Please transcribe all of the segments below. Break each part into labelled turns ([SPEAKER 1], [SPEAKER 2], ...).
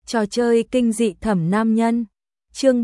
[SPEAKER 1] Trò chơi kinh dị thẩm nam nhân. Chương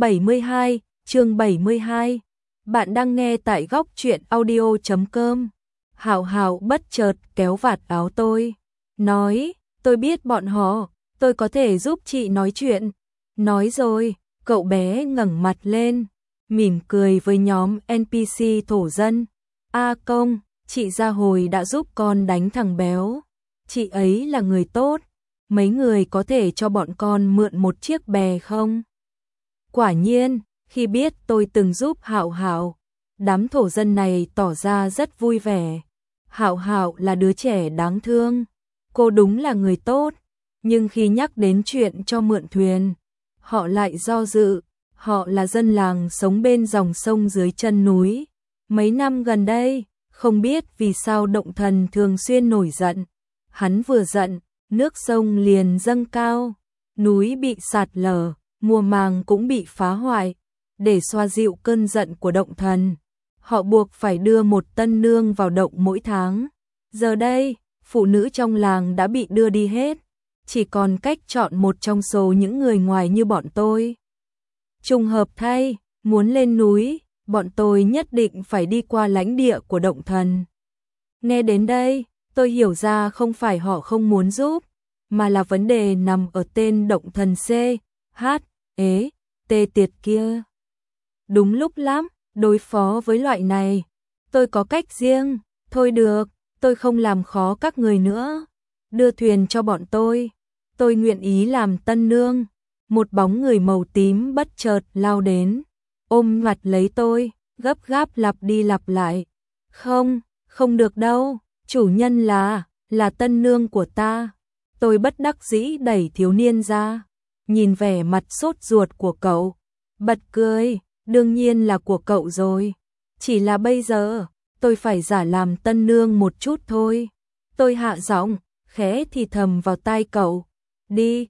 [SPEAKER 1] 72. Bạn đang nghe tại góc truyện audio.com. Hảo Hảo bất chợt kéo vạt áo tôi, nói, tôi biết bọn họ, tôi có thể giúp chị nói chuyện. Nói rồi, cậu bé ngẩng mặt lên, mỉm cười với nhóm NPC thổ dân. A Công, chị Gia hồi đã giúp con đánh thằng béo. Chị ấy là người tốt. Mấy người có thể cho bọn con mượn một chiếc bè không? Quả nhiên, khi biết tôi từng giúp Hạo Hạo, đám thổ dân này tỏ ra rất vui vẻ. Hạo Hạo là đứa trẻ đáng thương, cô đúng là người tốt, nhưng khi nhắc đến chuyện cho mượn thuyền, họ lại do dự. Họ là dân làng sống bên dòng sông dưới chân núi. Mấy năm gần đây, không biết vì sao Động Thần thường xuyên nổi giận. Hắn vừa giận, nước sông liền dâng cao, núi bị sạt lở, mùa màng cũng bị phá hoại. Để xoa dịu cơn giận của Động Thần, họ buộc phải đưa một tân nương vào động mỗi tháng. Giờ đây, phụ nữ trong làng đã bị đưa đi hết, chỉ còn cách chọn một trong số những người ngoài như bọn tôi. Trùng hợp thay, muốn lên núi, bọn tôi nhất định phải đi qua lãnh địa của Động Thần. Nghe đến đây, tôi hiểu ra không phải họ không muốn giúp, mà là vấn đề nằm ở tên Động Thần C, H, E, T tiệt kia. Đúng lúc lắm, đối phó với loại này, tôi có cách riêng. Thôi được, tôi không làm khó các người nữa. Đưa thuyền cho bọn tôi nguyện ý làm tân nương. Một bóng người màu tím bất chợt lao đến, ôm ngoặt lấy tôi, gấp gáp lặp đi lặp lại. Không được đâu, chủ nhân là tân nương của ta. Tôi bất đắc dĩ đẩy thiếu niên ra, nhìn vẻ mặt sốt ruột của cậu, bật cười, đương nhiên là của cậu rồi. Chỉ là bây giờ, tôi phải giả làm tân nương một chút thôi. Tôi hạ giọng, khẽ thì thầm vào tai cậu. Đi,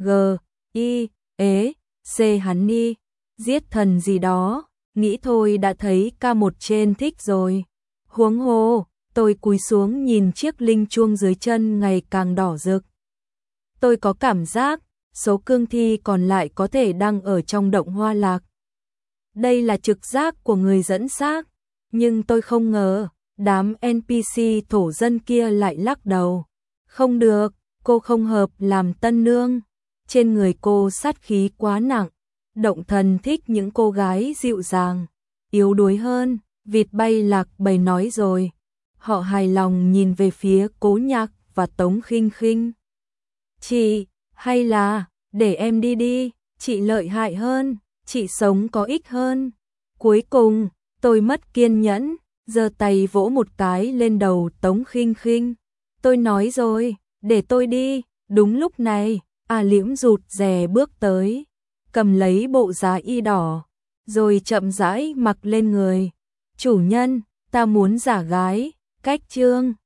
[SPEAKER 1] C hắn đi, giết thần gì đó, nghĩ thôi đã thấy K1 trên thích rồi. Huống hồ, tôi cúi xuống nhìn chiếc linh chuông dưới chân ngày càng đỏ rực. Tôi có cảm giác, số cương thi còn lại có thể đang ở trong động hoa lạc. Đây là trực giác của người dẫn xác, nhưng tôi không ngờ, đám NPC thổ dân kia lại lắc đầu. Không được, cô không hợp làm tân nương. Trên người cô sát khí quá nặng. Động Thần thích những cô gái dịu dàng, yếu đuối hơn. Vịt bay lạc bầy nói rồi. Họ hài lòng nhìn về phía Cố Nhạc và Tống Khinh Khinh. Chị, hay là, để em đi, chị lợi hại hơn, chị sống có ích hơn. Cuối cùng, tôi mất kiên nhẫn, giơ tay vỗ một cái lên đầu Tống Khinh Khinh. Tôi nói rồi, để tôi đi. Đúng lúc này, Liễm rụt rè bước tới, cầm lấy bộ giá y đỏ, rồi chậm rãi mặc lên người. Chủ nhân, ta muốn giả gái, cách chương.